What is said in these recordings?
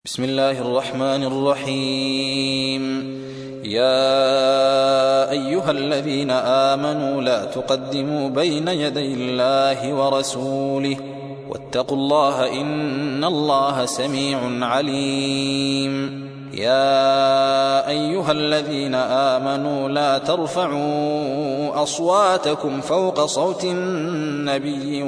بسم الله الرحمن الرحيم. يا أيها الذين آمنوا لا تقدموا بين يدي الله ورسوله واتقوا الله إن الله سميع عليم. يا أيها الذين آمنوا لا ترفعوا أصواتكم فوق صوت النبي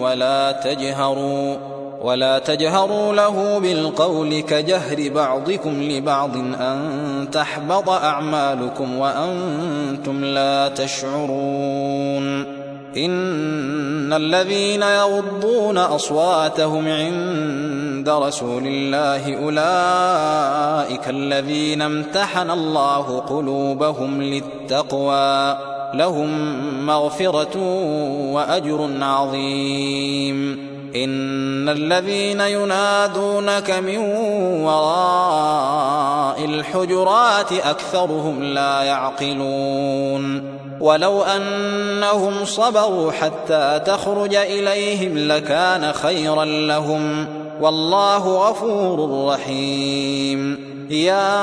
ولا تجهروا له بالقول كجهر بعضكم لبعض أن تحبط أعمالكم وأنتم لا تشعرون. إن الذين يغضون أصواتهم عند رسول الله أولئك الذين امتحن الله قلوبهم للتقوى لهم مغفرة وأجر عظيم. إن الذين ينادونك من وراء الحجرات أكثرهم لا يعقلون. ولو أنهم صبروا حتى تخرج إليهم لكان خيرا لهم والله غفور رحيم. يا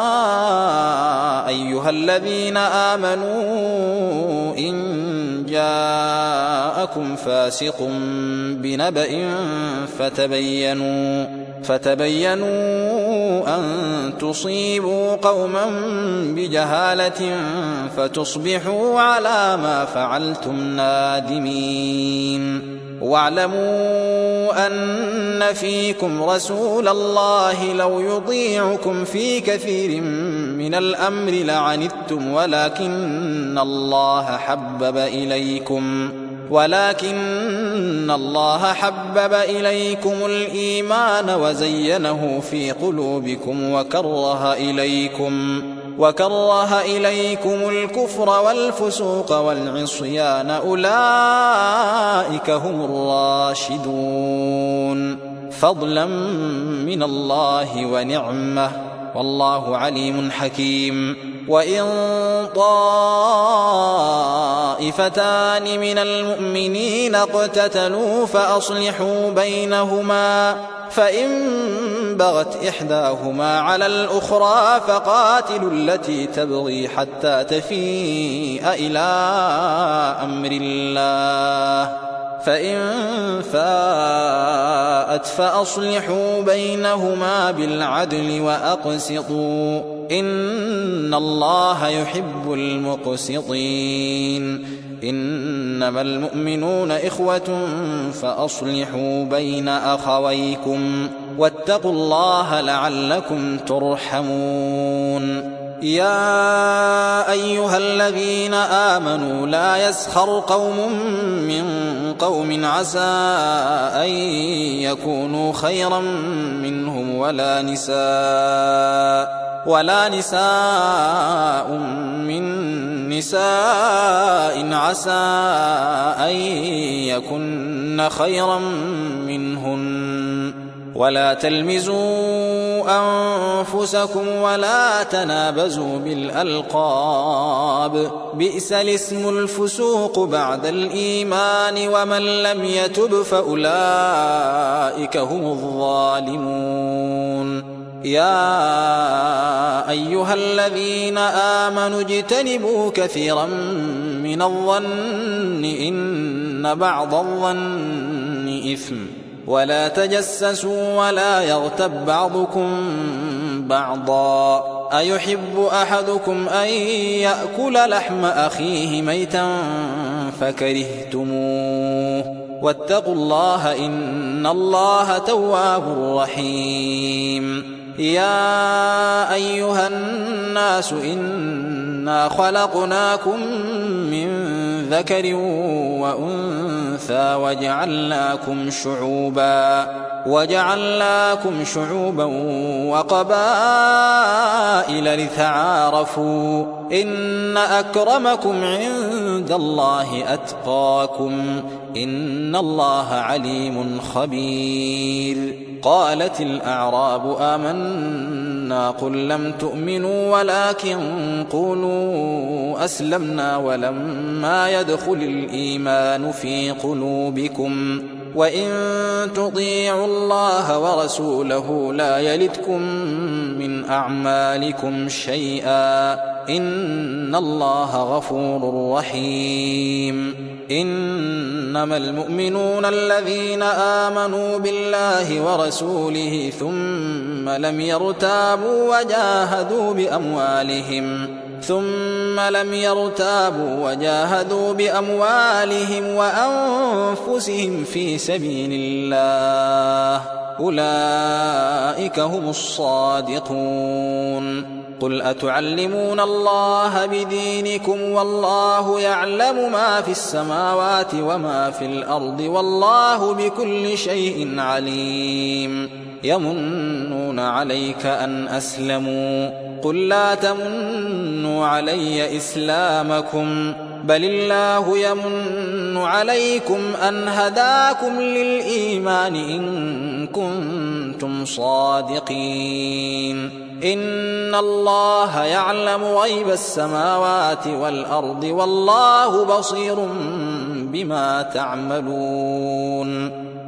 أيها الذين آمنوا إن جاءكم فاسق بنبأ فتبينوا أن تصيبوا قوما بجهالة فتصبحوا على ما فعلتم نادمين. واعلموا أن فيكم رسول الله لو يطيعكم في كثير من الأمر لعنتم ولكن الله حبب إليكم الإيمان وزينه في قلوبكم وكره إليكم الكفر والفسوق والعصيان أولئك هم الراشدون فضلا من الله ونعمة والله عليم حكيم. وإن طائفتان من المؤمنين اقتتلوا فأصلحوا بينهما فإن بغت إحداهما على الأخرى فقاتلوا التي تبغي حتى تفيء إلى أمر الله فإن فاءت فأصلحوا بينهما بالعدل وأقسطوا إن الله يحب المقسطين. إنما المؤمنون إخوة فأصلحوا بين أخويكم واتقوا الله لعلكم ترحمون. يا أيها الذين آمنوا لا يسخر قوم من قوم عسى أن يكونوا خيرا منهم ولا نساء من نساء عسى أن يكن خيرا منهن. ولا تلمزوا أنفسكم ولا تنابزوا بالألقاب بئس الاسم الفسوق بعد الإيمان ومن لم يتب فأولئك هم الظالمون. يا أيها الذين آمنوا اجتنبوا كثيرا من الظن إن بعض الظن إثم ولا تجسسوا ولا يغتب بعضكم بعضا أيحب أحدكم أن يأكل لحم أخيه ميتا فكرهتموه واتقوا الله إن الله تواب رحيم. يا أيها الناس إنا خلقناكم من ذكر وأنثى وجعلناكم شعوبا وقبائل لتعارفوا إن أكرمكم عند الله أتقاكم إن الله عليم خبير. قالت الأعراب آمنا قل لم تؤمنوا ولكن قولوا أسلمنا ولما يدخل الإيمان في قلوبكم وإن تطيعوا الله ورسوله لا يلتكم من أعمالكم شيئا إن الله غفور رحيم إنما المؤمنون الذين آمنوا بالله ورسوله ثم لم يرتابوا وجاهدوا بأموالهم وأنفسهم في سبيل الله أولئك هم الصادقون قل أتعلمون الله بدينكم والله يعلم ما في السماوات وما في الأرض والله بكل شيء عليم يمنون عليك أن أسلموا قل لا تمنوا علي إسلامكم بل الله يمن عليكم أن هداكم للإيمان إن كنتم صادقين إن الله يعلم غيب السماوات والأرض والله بصير بما تعملون